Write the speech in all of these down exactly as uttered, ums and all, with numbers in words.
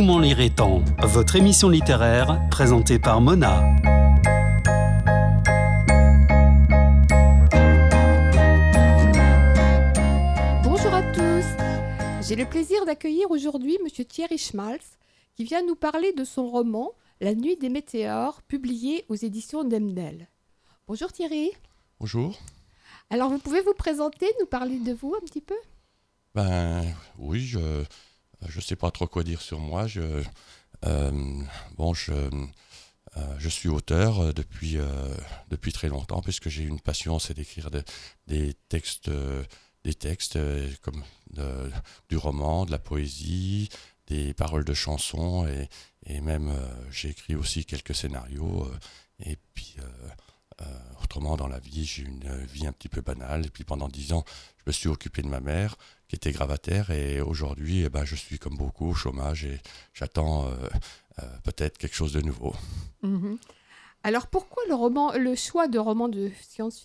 Comment lirait-on ? Votre émission littéraire présentée par Mona. Bonjour à tous. J'ai le plaisir d'accueillir aujourd'hui Monsieur Thierry Schmalz qui vient nous parler de son roman La nuit des météores, publié aux éditions Demnel. Bonjour Thierry. Bonjour. Alors vous pouvez vous présenter, nous parler de vous un petit peu ? Ben oui, je je sais pas trop quoi dire sur moi. Je euh, bon je euh, je suis auteur depuis euh, depuis très longtemps puisque j'ai une passion, c'est d'écrire de, des textes euh, des textes euh, comme de, du roman, de la poésie, des paroles de chansons et et même euh, j'ai écrit aussi quelques scénarios euh, et puis euh, Euh, autrement, dans la vie, j'ai une vie un petit peu banale. Et puis pendant dix ans, je me suis occupé de ma mère, qui était gravataire. Et aujourd'hui, eh ben, je suis comme beaucoup au chômage et j'attends euh, euh, peut-être quelque chose de nouveau. Mmh. Alors pourquoi le, roman, le choix de romans de science-fiction ?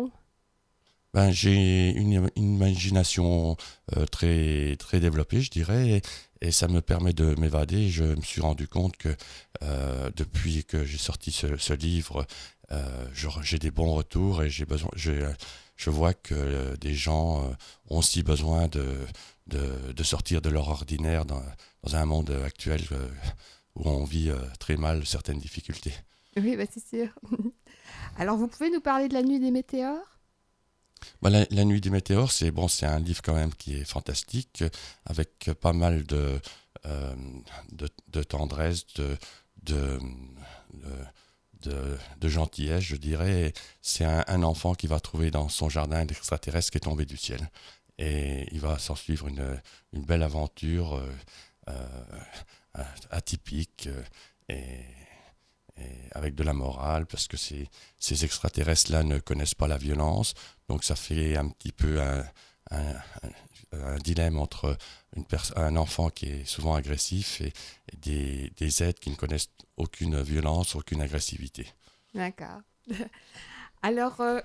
Ben, j'ai une, une imagination euh, très, très développée, je dirais, et, et ça me permet de m'évader. Je me suis rendu compte que euh, depuis que j'ai sorti ce, ce livre, euh, je, j'ai des bons retours et j'ai besoin, je, je vois que euh, des gens euh, ont aussi besoin de, de, de sortir de leur ordinaire dans, dans un monde actuel euh, où on vit euh, très mal certaines difficultés. Oui, bah c'est sûr. Alors vous pouvez nous parler de La nuit des météores ? Bah, la, la nuit des météores, c'est bon, c'est un livre quand même qui est fantastique, avec pas mal de euh, de, de tendresse, de de, de de de gentillesse, je dirais. C'est un, un enfant qui va trouver dans son jardin un extraterrestre qui est tombé du ciel, et il va s'en suivre une une belle aventure euh, euh, atypique euh, et Et avec de la morale, parce que ces, ces extraterrestres-là ne connaissent pas la violence, donc ça fait un petit peu un, un, un, un dilemme entre une pers- un enfant qui est souvent agressif et, et des, des êtres qui ne connaissent aucune violence, aucune agressivité. D'accord. Alors, euh,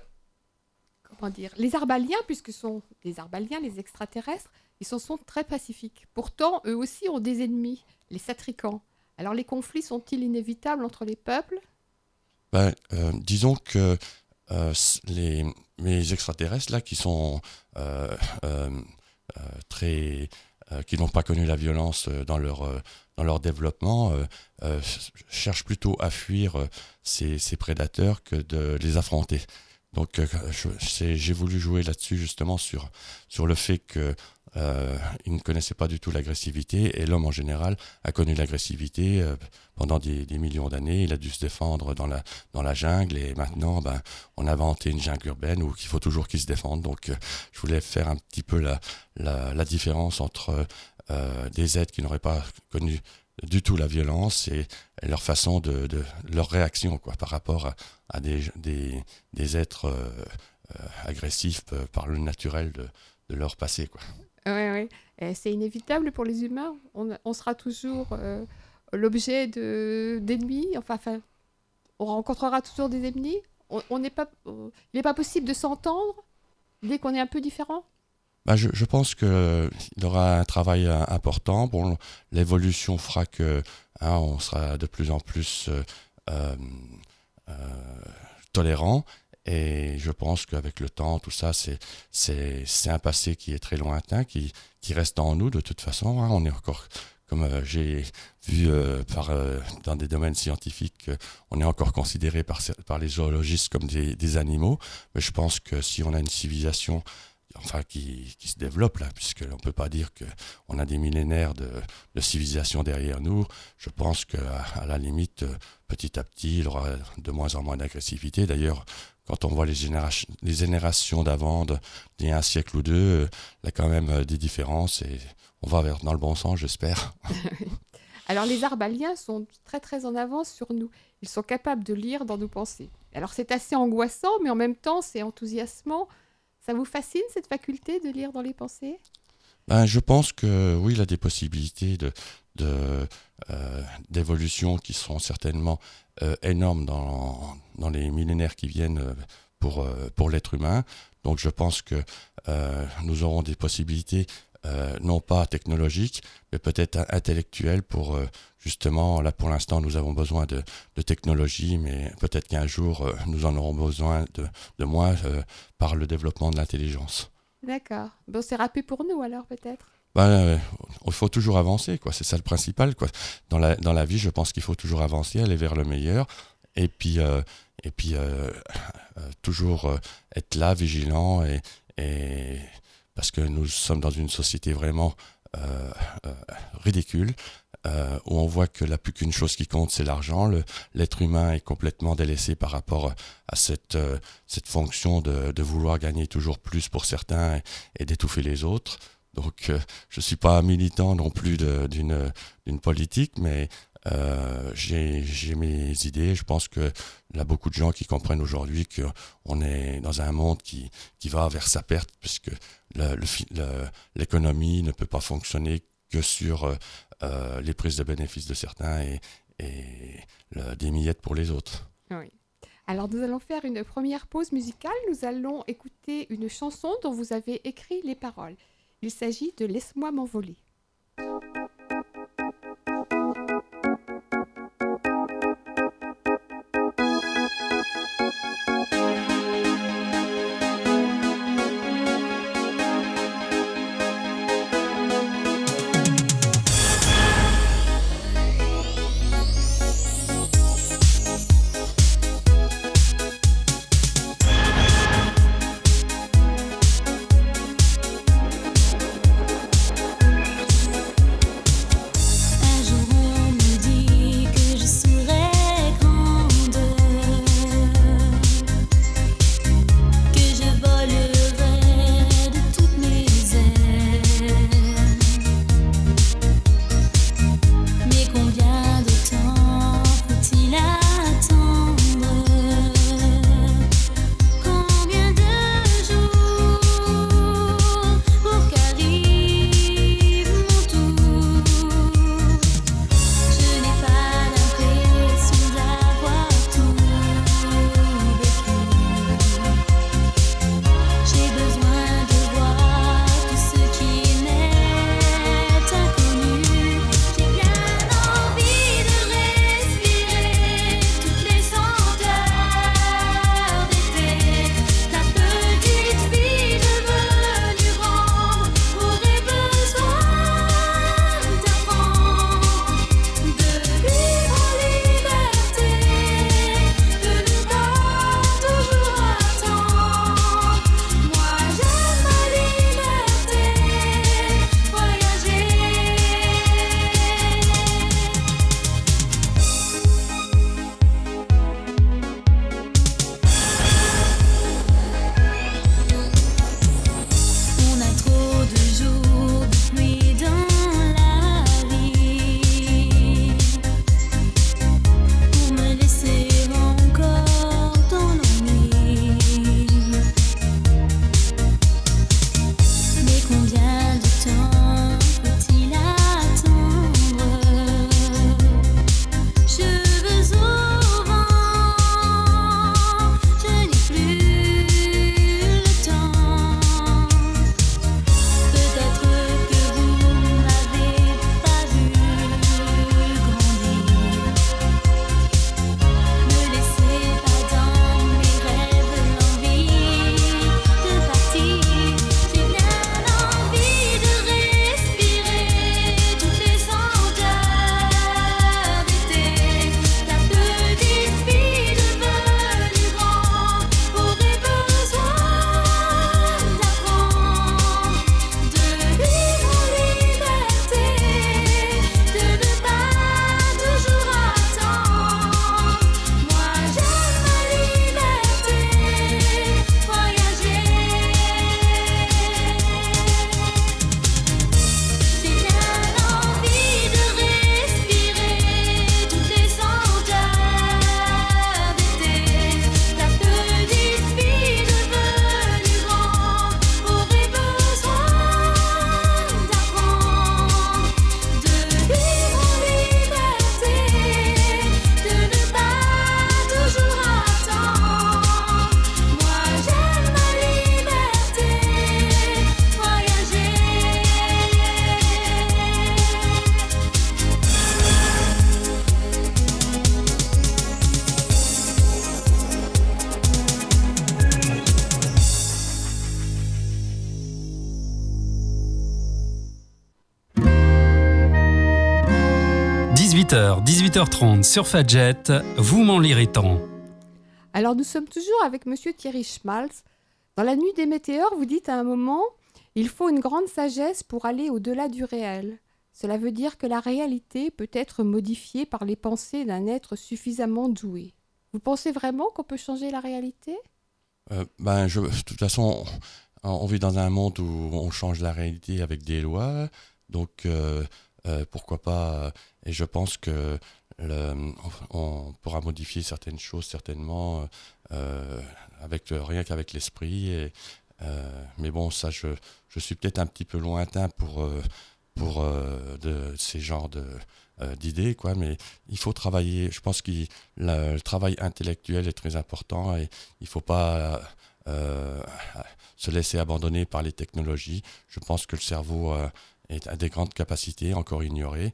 comment dire, les Arbaliens, puisque ce sont des Arbaliens, les extraterrestres, ils sont, sont très pacifiques. Pourtant, eux aussi ont des ennemis, les Satricans. Alors, les conflits sont-ils inévitables entre les peuples ? Ben, euh, disons que euh, les, les extraterrestres là qui sont euh, euh, euh, très, euh, qui n'ont pas connu la violence dans leur euh, dans leur développement, euh, euh, cherchent plutôt à fuir euh, ces, ces prédateurs que de les affronter. Donc, euh, je, c'est, j'ai voulu jouer là-dessus justement sur sur le fait que Euh, il ne connaissait pas du tout l'agressivité et l'homme en général a connu l'agressivité euh, pendant des, des millions d'années. Il a dû se défendre dans la, dans la jungle et maintenant ben, on a inventé une jungle urbaine où il faut toujours qu'il se défende. Donc euh, je voulais faire un petit peu la, la, la différence entre euh, des êtres qui n'auraient pas connu du tout la violence et, et leur façon de, de leur réaction quoi, par rapport à, à des, des, des êtres euh, euh, agressifs euh, par le naturel de, de leur passé quoi. Oui, oui. Et c'est inévitable pour les humains. On, on sera toujours euh, l'objet de, d'ennemis. Enfin, enfin, on rencontrera toujours des ennemis. On, on n'est pas, euh, il n'est pas possible de s'entendre dès qu'on est un peu différent. Bah, je, je pense qu'il y aura un travail euh, important. Bon, l'évolution fera que hein, on sera de plus en plus euh, euh, euh, tolérant. Et je pense qu'avec le temps, tout ça, c'est, c'est, c'est un passé qui est très lointain, qui, qui reste en nous de toute façon. Hein. On est encore, comme euh, j'ai vu euh, par, euh, dans des domaines scientifiques, euh, on est encore considéré par, par les zoologistes comme des, des animaux. Mais je pense que si on a une civilisation enfin, qui, qui se développe, là, puisqu'on ne peut pas dire qu'on a des millénaires de, de civilisation derrière nous, je pense qu'à à la limite, petit à petit, il y aura de moins en moins d'agressivité. D'ailleurs, quand on voit les, généra- les générations d'avant, d'il y a un siècle ou deux, il y a quand même des différences et on va vers, dans le bon sens, j'espère. Alors, les Arbaliens sont très, très en avance sur nous. Ils sont capables de lire dans nos pensées. Alors, c'est assez angoissant, mais en même temps, c'est enthousiasmant. Ça vous fascine, cette faculté de lire dans les pensées ? Ben, je pense que oui, il y a des possibilités de, de, euh, d'évolution qui seront certainement euh, énormes dans, dans les millénaires qui viennent pour, euh, pour l'être humain. Donc je pense que euh, nous aurons des possibilités euh, non pas technologiques, mais peut-être intellectuelles pour euh, justement, là pour l'instant nous avons besoin de, de technologie, mais peut-être qu'un jour euh, nous en aurons besoin de, de moins euh, par le développement de l'intelligence. D'accord. Bon, c'est râpé pour nous alors peut-être. Ben, euh, il faut toujours avancer, quoi. C'est ça le principal, quoi. Dans la, dans la vie, je pense qu'il faut toujours avancer, aller vers le meilleur, et puis, euh, et puis euh, euh, toujours euh, être là, vigilant, et, et parce que nous sommes dans une société vraiment euh, euh, ridicule, euh, où on voit que la plus qu'une chose qui compte, c'est l'argent. Le, l'être humain est complètement délaissé par rapport à cette, euh, cette fonction de, de vouloir gagner toujours plus pour certains et, et d'étouffer les autres. Donc, euh, je ne suis pas militant non plus de, d'une, d'une politique, mais euh, j'ai, j'ai mes idées. Je pense qu'il y a beaucoup de gens qui comprennent aujourd'hui qu'on est dans un monde qui, qui va vers sa perte, puisque le, le, le, l'économie ne peut pas fonctionner que sur euh, les prises de bénéfices de certains et, et le, des miettes pour les autres. Oui. Alors, nous allons faire une première pause musicale. Nous allons écouter une chanson dont vous avez écrit les paroles. Il s'agit de « Laisse-moi m'envoler ». dix-huit heures, dix-huit heures trente sur Fadjet, vous m'en lirez tant. Alors nous sommes toujours avec Monsieur Thierry Schmalz. Dans La Nuit des météores, vous dites à un moment « Il faut une grande sagesse pour aller au-delà du réel ». Cela veut dire que la réalité peut être modifiée par les pensées d'un être suffisamment doué. Vous pensez vraiment qu'on peut changer la réalité ? euh, ben, je, De toute façon, on, on vit dans un monde où on change la réalité avec des lois, donc euh, euh, pourquoi pas. Et je pense que le, on pourra modifier certaines choses certainement euh, avec rien qu'avec l'esprit. Et, euh, mais bon, ça, je, je suis peut-être un petit peu lointain pour euh, pour euh, de ces genres de euh, d'idées, quoi. Mais il faut travailler. Je pense que le travail intellectuel est très important et il faut pas euh, se laisser abandonner par les technologies. Je pense que le cerveau euh, est, a des grandes capacités encore ignorées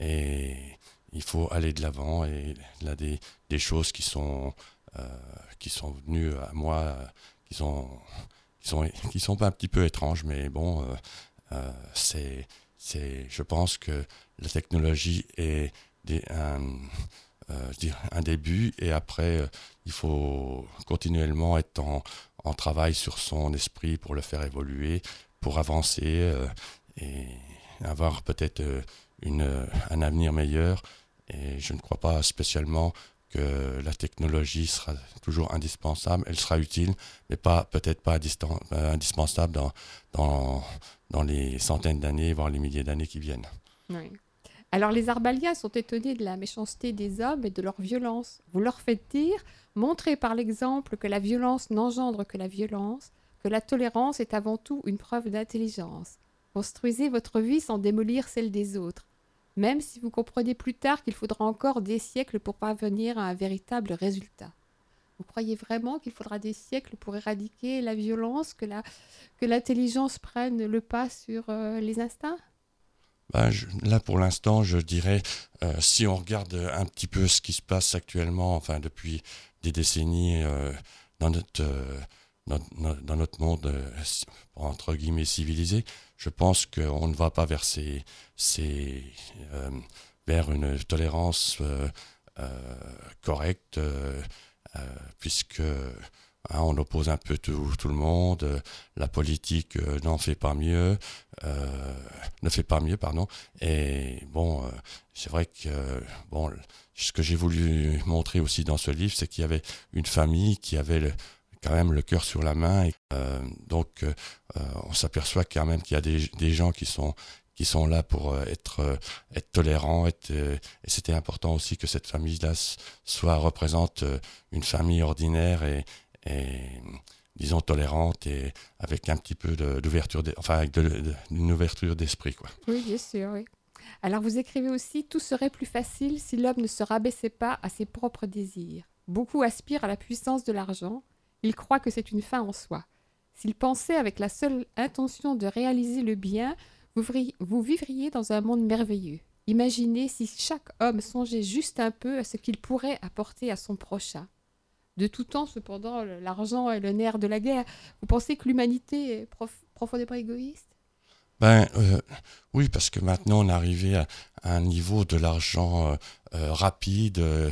et il faut aller de l'avant. Et là, des, des choses qui sont euh, qui sont venues à moi, euh, qui sont qui sont qui sont pas un petit peu étranges, mais bon, euh, euh, c'est c'est je pense que la technologie est des, un, euh, je dirais un début et après euh, il faut continuellement être en, en travail sur son esprit pour le faire évoluer, pour avancer euh, et avoir peut-être euh, une, un avenir meilleur. Et je ne crois pas spécialement que la technologie sera toujours indispensable. Elle sera utile, mais pas, peut-être pas distan- euh, indispensable dans, dans, dans les centaines d'années, voire les milliers d'années qui viennent. Oui. Alors les Arbaliens sont étonnés de la méchanceté des hommes et de leur violence. Vous leur faites dire, montrez par l'exemple que la violence n'engendre que la violence, que la tolérance est avant tout une preuve d'intelligence. Construisez votre vie sans démolir celle des autres, même si vous comprenez plus tard qu'il faudra encore des siècles pour parvenir à un véritable résultat. Vous croyez vraiment qu'il faudra des siècles pour éradiquer la violence, que, la, que l'intelligence prenne le pas sur euh, les instincts ? Ben, je, là, pour l'instant, je dirais, euh, si on regarde un petit peu ce qui se passe actuellement, enfin depuis des décennies euh, dans, notre, euh, dans, dans notre monde, euh, entre guillemets, civilisé, je pense qu'on ne va pas vers, ces, ces, euh, vers une tolérance euh, euh, correcte, euh, euh, puisque hein, on oppose un peu tout, tout le monde, euh, la politique euh, n'en fait pas mieux, euh, ne fait pas mieux, pardon. Et bon, euh, c'est vrai que euh, bon, ce que j'ai voulu montrer aussi dans ce livre, c'est qu'il y avait une famille qui avait le, quand même le cœur sur la main. Et, euh, donc, euh, on s'aperçoit quand même qu'il y a des, des gens qui sont qui sont là pour euh, être euh, être tolérants. Être, euh, et c'était important aussi que cette famille-là soit représente euh, une famille ordinaire et, et disons tolérante et avec un petit peu de, d'ouverture, de, enfin avec de, de, une ouverture d'esprit, quoi. Oui, bien sûr, oui. Alors vous écrivez aussi « Tout serait plus facile si l'homme ne se rabaissait pas à ses propres désirs. Beaucoup aspirent à la puissance de l'argent. Ils croient que c'est une fin en soi. S'ils pensaient avec la seule intention de réaliser le bien, vous, vri- vous vivriez dans un monde merveilleux. Imaginez si chaque homme songeait juste un peu à ce qu'il pourrait apporter à son prochain. De tout temps, cependant, l'argent est le nerf de la guerre. Vous pensez que l'humanité est prof- profondément égoïste ? Ben euh, oui, parce que maintenant on est arrivé à, à un niveau de l'argent euh, euh, rapide euh,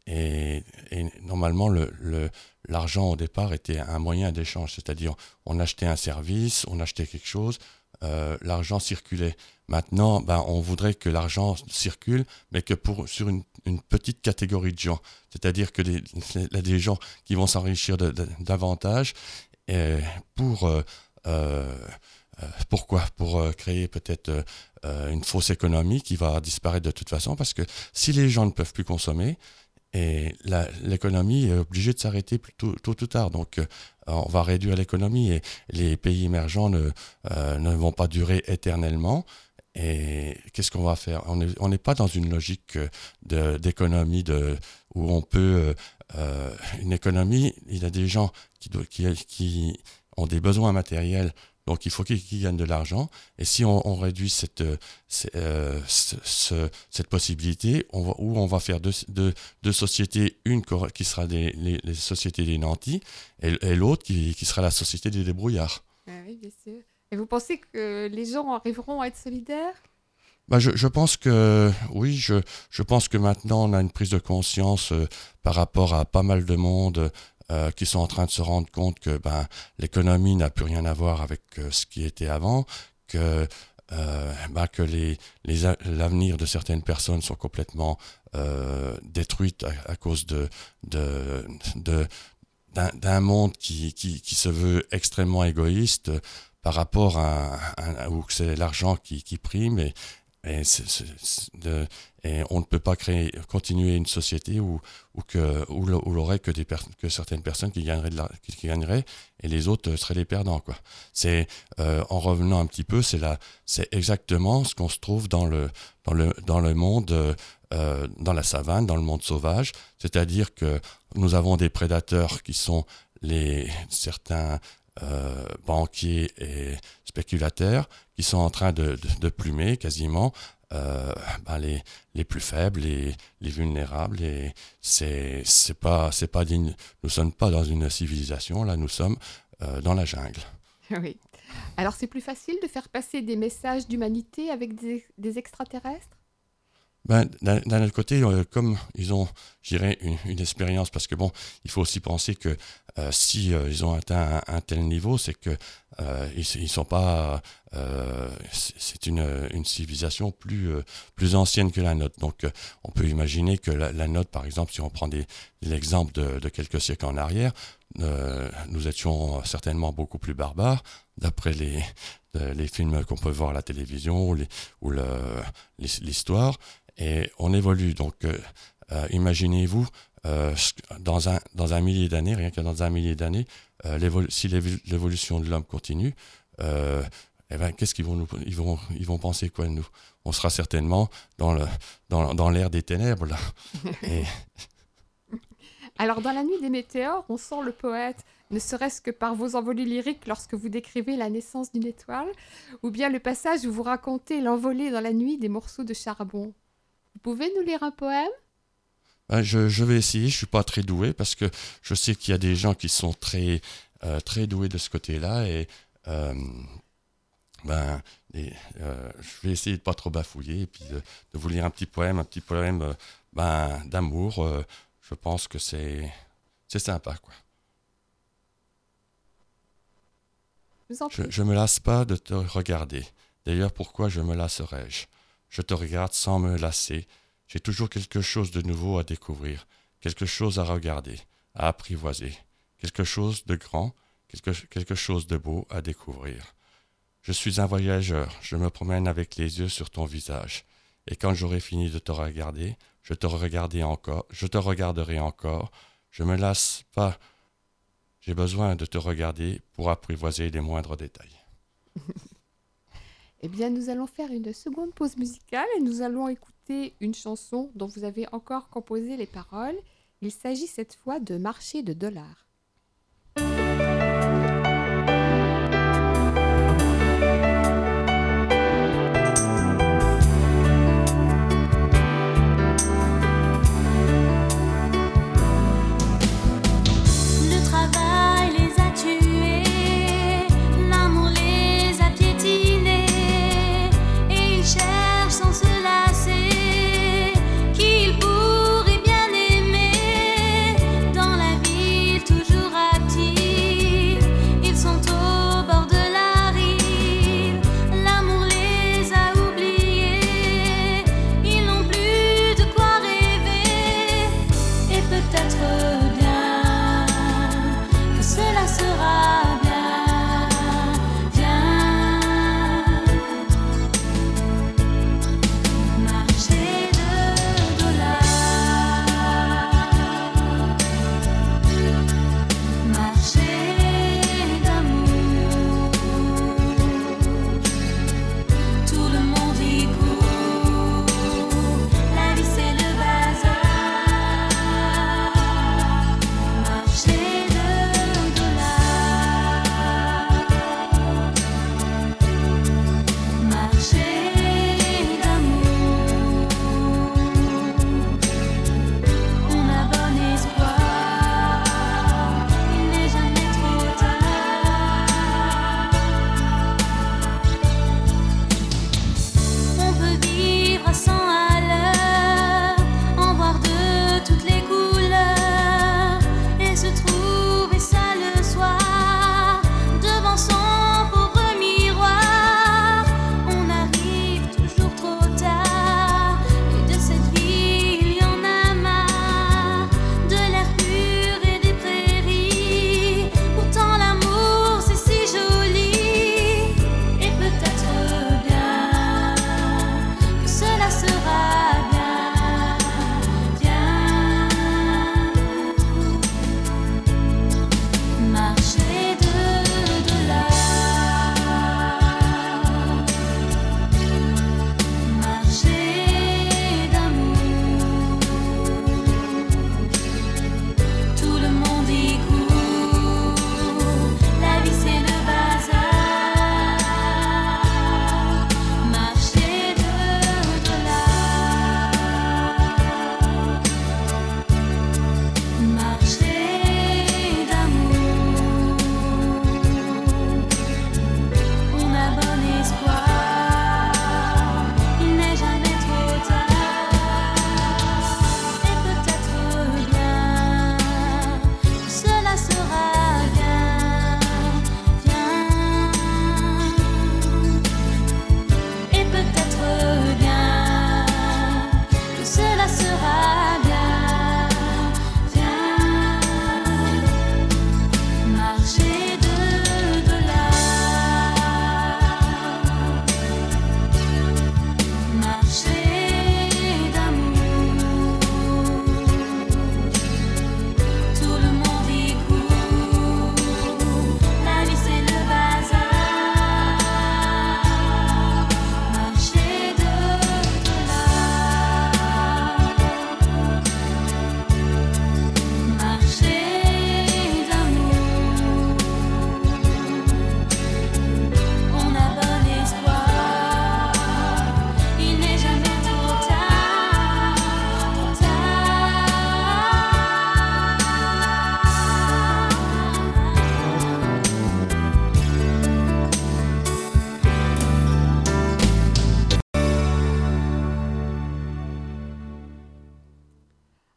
et, et normalement le, le, l'argent au départ était un moyen d'échange, c'est-à-dire on achetait un service, on achetait quelque chose, euh, l'argent circulait. Maintenant, ben, on voudrait que l'argent circule, mais que pour, sur une, une petite catégorie de gens, c'est-à-dire que des, des, des gens qui vont s'enrichir de, de, davantage et pour... Euh, euh, Euh, pourquoi ? Pour euh, créer peut-être euh, une fausse économie qui va disparaître de toute façon, parce que si les gens ne peuvent plus consommer, et la, l'économie est obligée de s'arrêter plus tôt, tôt ou tard. Donc euh, on va réduire l'économie et les pays émergents ne, euh, ne vont pas durer éternellement. Et qu'est-ce qu'on va faire ? On n'est on n'est pas dans une logique de, d'économie de, où on peut... Euh, une économie, il y a des gens qui, qui, qui ont des besoins matériels. Donc il faut qu'ils, qu'ils gagnent de l'argent. Et si on, on réduit cette, cette, euh, ce, ce, cette possibilité, on va, où on va faire deux, deux, deux sociétés, une qui sera des, les, les sociétés des nantis et, et l'autre qui, qui sera la société des débrouillards. Ah oui, bien sûr. Et vous pensez que les gens arriveront à être solidaires ? Bah, je, je pense que oui, je, je pense que maintenant on a une prise de conscience euh, par rapport à pas mal de monde euh, qui sont en train de se rendre compte que ben, l'économie n'a plus rien à voir avec euh, ce qui était avant, que, euh, ben, que les, les, a- l'avenir de certaines personnes sont complètement euh, détruites à, à cause de, de, de, d'un, d'un monde qui, qui, qui se veut extrêmement égoïste euh, par rapport à, à, à- où c'est l'argent qui, qui prime et, et, c'est- c'est- c'est de- et on ne peut pas créer, continuer une société où, où, que, où, le- où il aurait que, des per- que certaines personnes qui gagneraient, de la, qui, qui gagneraient et les autres euh, seraient les perdants, quoi. C'est, euh, en revenant un petit peu, c'est, la, c'est exactement ce qu'on se trouve dans le, dans le, dans le monde, euh, euh, dans la savane, dans le monde sauvage. C'est-à-dire que nous avons des prédateurs qui sont les, certains euh, banquiers et spéculateurs qui sont en train de, de, de plumer quasiment euh, ben les, les plus faibles, les, les vulnérables. Et c'est, c'est pas, c'est pas digne. Nous ne sommes pas dans une civilisation, là nous sommes euh, dans la jungle. Oui. Alors c'est plus facile de faire passer des messages d'humanité avec des, des extraterrestres? Ben, d'un, d'un autre côté, euh, comme ils ont, je dirais, une, une expérience, parce que bon, il faut aussi penser que euh, si euh, ils ont atteint un, un tel niveau, c'est que euh, ils, ils sont pas, euh, c'est, c'est une, une civilisation plus, euh, plus ancienne que la nôtre. Donc, euh, on peut imaginer que la, la nôtre, par exemple, si on prend des, l'exemple de, de quelques siècles en arrière, euh, nous étions certainement beaucoup plus barbares, d'après les, de- les films qu'on peut voir à la télévision ou, les, ou le, l'his- l'histoire. Et on évolue. Donc, euh, euh, imaginez-vous, euh, dans, un, dans un millier d'années, rien que dans un millier d'années, euh, l'évolu- si l'évo- l'évolution de l'homme continue, euh, eh ben, qu'est-ce qu'ils vont nous, ils vont, ils vont penser quoi de nous? On sera certainement dans, le, dans, dans l'ère des ténèbres, là. Et, Alors dans La Nuit des météores, on sent le poète, ne serait-ce que par vos envolées lyriques lorsque vous décrivez la naissance d'une étoile, ou bien le passage où vous racontez l'envolée dans la nuit des morceaux de charbon. Vous pouvez nous lire un poème? ben, je, je vais essayer, je suis pas très doué parce que je sais qu'il y a des gens qui sont très, euh, très doués de ce côté-là et euh, ben, et, euh, je vais essayer de pas trop bafouiller et puis de, de vous lire un petit poème, un petit poème euh, ben, d'amour. euh, je pense que c'est, c'est sympa, quoi. Je vous en Je, prie. je me lasse pas de te regarder. D'ailleurs, pourquoi je me lasserais-je? Je te regarde sans me lasser. J'ai toujours quelque chose de nouveau à découvrir, quelque chose à regarder, à apprivoiser, quelque chose de grand, quelque, quelque chose de beau à découvrir. Je suis un voyageur, je me promène avec les yeux sur ton visage. Et quand j'aurai fini de te regarder, je te regarderai encore, je te regarderai encore. Je me lasse pas. J'ai besoin de te regarder pour apprivoiser les moindres détails. Eh bien, nous allons faire une seconde pause musicale et nous allons écouter une chanson dont vous avez encore composé les paroles. Il s'agit cette fois de Marché de dollars. Le travail les a tués, l'amour les a piétinés, et ils cherchent sans se lasser qui ils pourraient bien aimer. Dans la ville, tous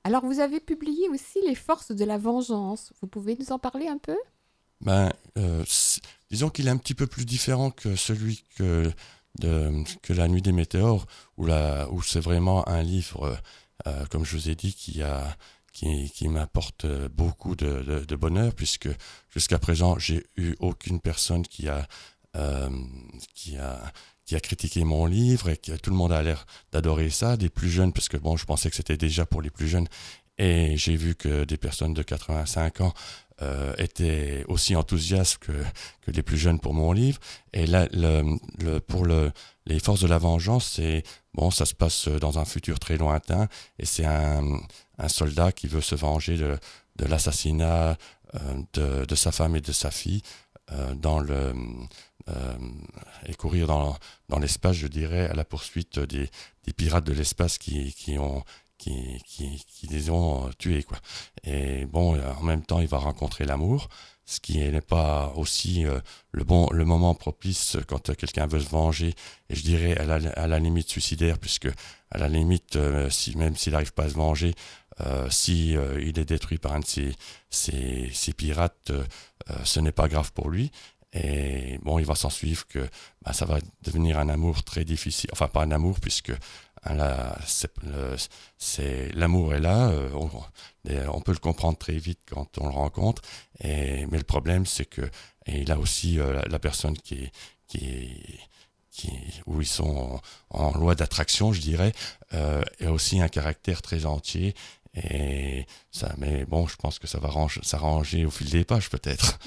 Alors, vous avez publié aussi Les forces de la vengeance. Vous pouvez nous en parler un peu ? Ben, euh, c'est- disons qu'il est un petit peu plus différent que celui que, de, que La Nuit des météores, où, la, où c'est vraiment un livre, euh, comme je vous ai dit, qui, a, qui, qui m'apporte beaucoup de, de, de bonheur, puisque jusqu'à présent, j'ai eu aucune personne qui a, euh, qui a, qui a critiqué mon livre, et que tout le monde a l'air d'adorer ça, des plus jeunes, parce que bon, je pensais que c'était déjà pour les plus jeunes, et j'ai vu que des personnes de quatre-vingt-cinq ans Euh, étaient aussi enthousiastes que, que les plus jeunes pour mon livre. Et là, le, le, pour le, les forces de la vengeance, c'est bon, ça se passe dans un futur très lointain, et c'est un, un soldat qui veut se venger de, de l'assassinat euh, de, de sa femme et de sa fille euh, dans le euh, et courir dans, dans l'espace, je dirais, à la poursuite des, des pirates de l'espace qui, qui ont Qui, qui, qui les ont tués, quoi. Et bon, en même temps, il va rencontrer l'amour, ce qui n'est pas aussi euh, le bon, le moment propice quand euh, quelqu'un veut se venger, et je dirais à la, à la limite suicidaire, puisque à la limite, euh, si, même s'il n'arrive pas à se venger, euh, si euh, il est détruit par un de ces, ces, ces pirates, euh, euh, ce n'est pas grave pour lui. Et bon, il va s'en suivre que bah, ça va devenir un amour très difficile, enfin pas un amour, puisque Là, c'est, le, c'est, l'amour est là, euh, on, on peut le comprendre très vite quand on le rencontre, et, mais le problème c'est que et il a aussi euh, la, la personne qui est, qui est, qui, où ils sont en, en loi d'attraction, je dirais, euh, et aussi un caractère très entier, et ça, mais bon, je pense que ça va range, s'arranger au fil des pages peut-être.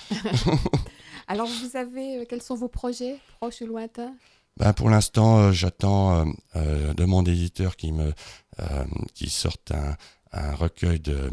Alors, vous avez, quels sont vos projets, proches ou lointains ? Ben pour l'instant, euh, j'attends euh, euh, de mon éditeur qui me euh, qui sorte un, un recueil de,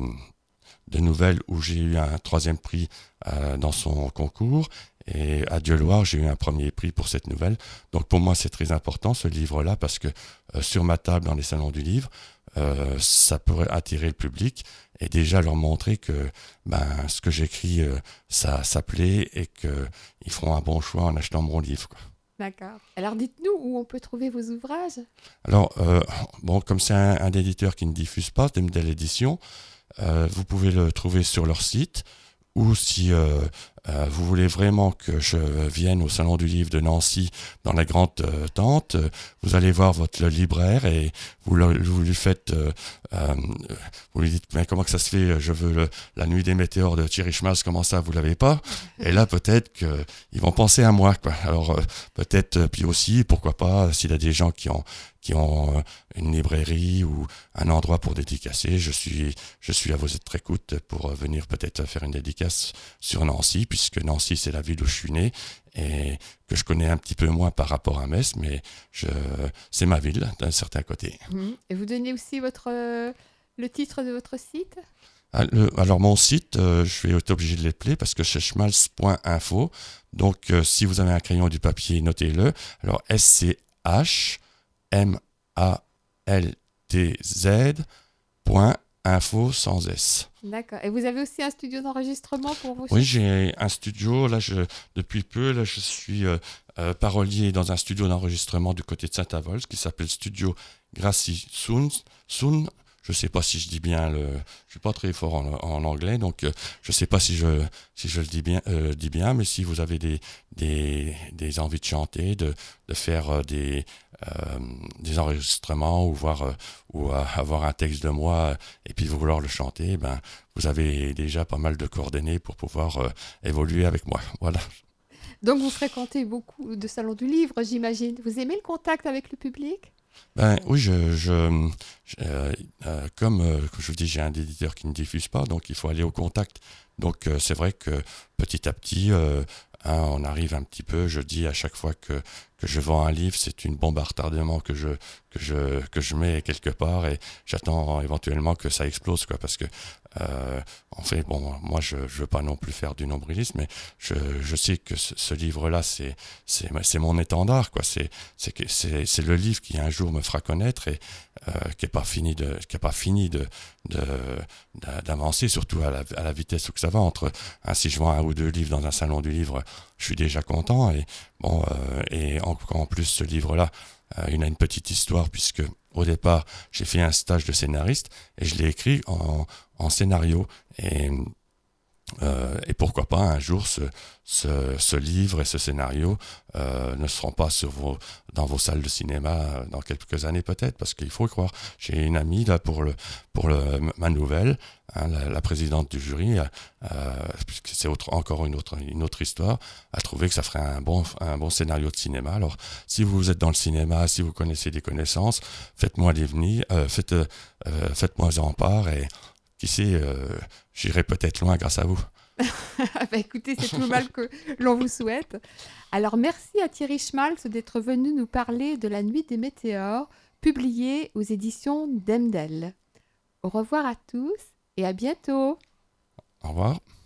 de nouvelles où j'ai eu un troisième prix euh, dans son concours. Et à Dieu-Loire, j'ai eu un premier prix pour cette nouvelle. Donc pour moi, c'est très important ce livre-là, parce que euh, sur ma table dans les salons du livre, euh, ça pourrait attirer le public et déjà leur montrer que ben, ce que j'écris, euh, ça, ça plaît, et qu'ils feront un bon choix en achetant mon livre, quoi. D'accord. Alors, dites-nous où on peut trouver vos ouvrages. Alors, euh, bon, comme c'est un, un éditeur qui ne diffuse pas, de l'édition, euh, vous pouvez le trouver sur leur site, ou si euh, euh, vous voulez vraiment que je vienne au Salon du Livre de Nancy, dans la Grande euh, Tente, euh, vous allez voir votre le libraire et vous, le, vous lui faites, euh, euh, vous lui dites, mais comment que ça se fait, je veux le, La Nuit des météores de Thierry Schmalz, comment ça, vous l'avez pas? Et là, peut-être qu'ils vont penser à moi, quoi. Alors, euh, peut-être, puis aussi, pourquoi pas, s'il y a des gens qui ont qui ont une librairie ou un endroit pour dédicacer, je suis, je suis à votre écoute pour venir peut-être faire une dédicace sur Nancy, puisque Nancy, c'est la ville où je suis né et que je connais un petit peu moins par rapport à Metz, mais je, c'est ma ville d'un certain côté. Mmh. Et vous donnez aussi votre, euh, le titre de votre site ? Alors, mon site, euh, je vais être obligé de l'appeler parce que c'est schmalz point info. Donc, euh, si vous avez un crayon et du papier, notez-le. Alors, S C H M A L T Z point info sans S. D'accord. Et vous avez aussi un studio d'enregistrement pour vos Oui, chansons ? j'ai un studio. Là, je, depuis peu, là, je suis euh, euh, parolier dans un studio d'enregistrement du côté de Saint-Avold qui s'appelle Studio Gracie Soun. Soun. Je ne sais pas si je dis bien le. Je ne suis pas très fort en, en anglais, donc euh, je ne sais pas si je, si je le dis bien, euh, dis bien, mais si vous avez des, des, des envies de chanter, de, de faire euh, des, euh, des enregistrements ou, voir, euh, ou euh, avoir un texte de moi euh, et puis vouloir le chanter, ben, vous avez déjà pas mal de coordonnées pour pouvoir euh, évoluer avec moi. Voilà. Donc vous fréquentez beaucoup de salons du livre, j'imagine. Vous aimez le contact avec le public ? Ben oui, je, je, je euh, euh, comme euh, je vous dis, j'ai un éditeur qui ne diffuse pas, donc il faut aller au contact. Donc euh, c'est vrai que petit à petit, euh, hein, on arrive un petit peu. Je dis à chaque fois que que je vends un livre, c'est une bombe à retardement que je que je que je mets quelque part et j'attends éventuellement que ça explose, quoi, parce que euh, en fait, bon, moi je je veux pas non plus faire du nombrilisme, mais je je sais que ce, ce livre-là, c'est c'est c'est mon étendard, quoi. C'est c'est que c'est c'est le livre qui un jour me fera connaître et euh, qui est pas fini de qui est pas fini de de d'avancer, surtout à la à la vitesse où que ça va. Entre hein, si je vends un ou deux livres dans un salon du livre, je suis déjà content et bon euh, et en, en plus ce livre-là, euh, il a une petite histoire puisque au départ, j'ai fait un stage de scénariste et je l'ai écrit en, en scénario. Et, euh, et pourquoi pas un jour ce, ce, ce livre et ce scénario euh, ne seront pas sur vos, dans vos salles de cinéma euh, dans quelques années peut-être, parce qu'il faut y croire. J'ai une amie là pour, le, pour le, ma nouvelle, hein, la, la présidente du jury, euh, puisque c'est autre, encore une autre, une autre histoire, a trouvé que ça ferait un bon, un bon scénario de cinéma. Alors si vous êtes dans le cinéma, si vous connaissez des connaissances, faites-moi des venir, euh, faites, euh, faites-moi en part et qui sait, euh, j'irai peut-être loin grâce à vous. Bah écoutez, c'est tout le mal que l'on vous souhaite. Alors merci à Thierry Schmalz d'être venu nous parler de La Nuit des Météores, publiée aux éditions d'Emdel. Au revoir à tous et à bientôt. Au revoir.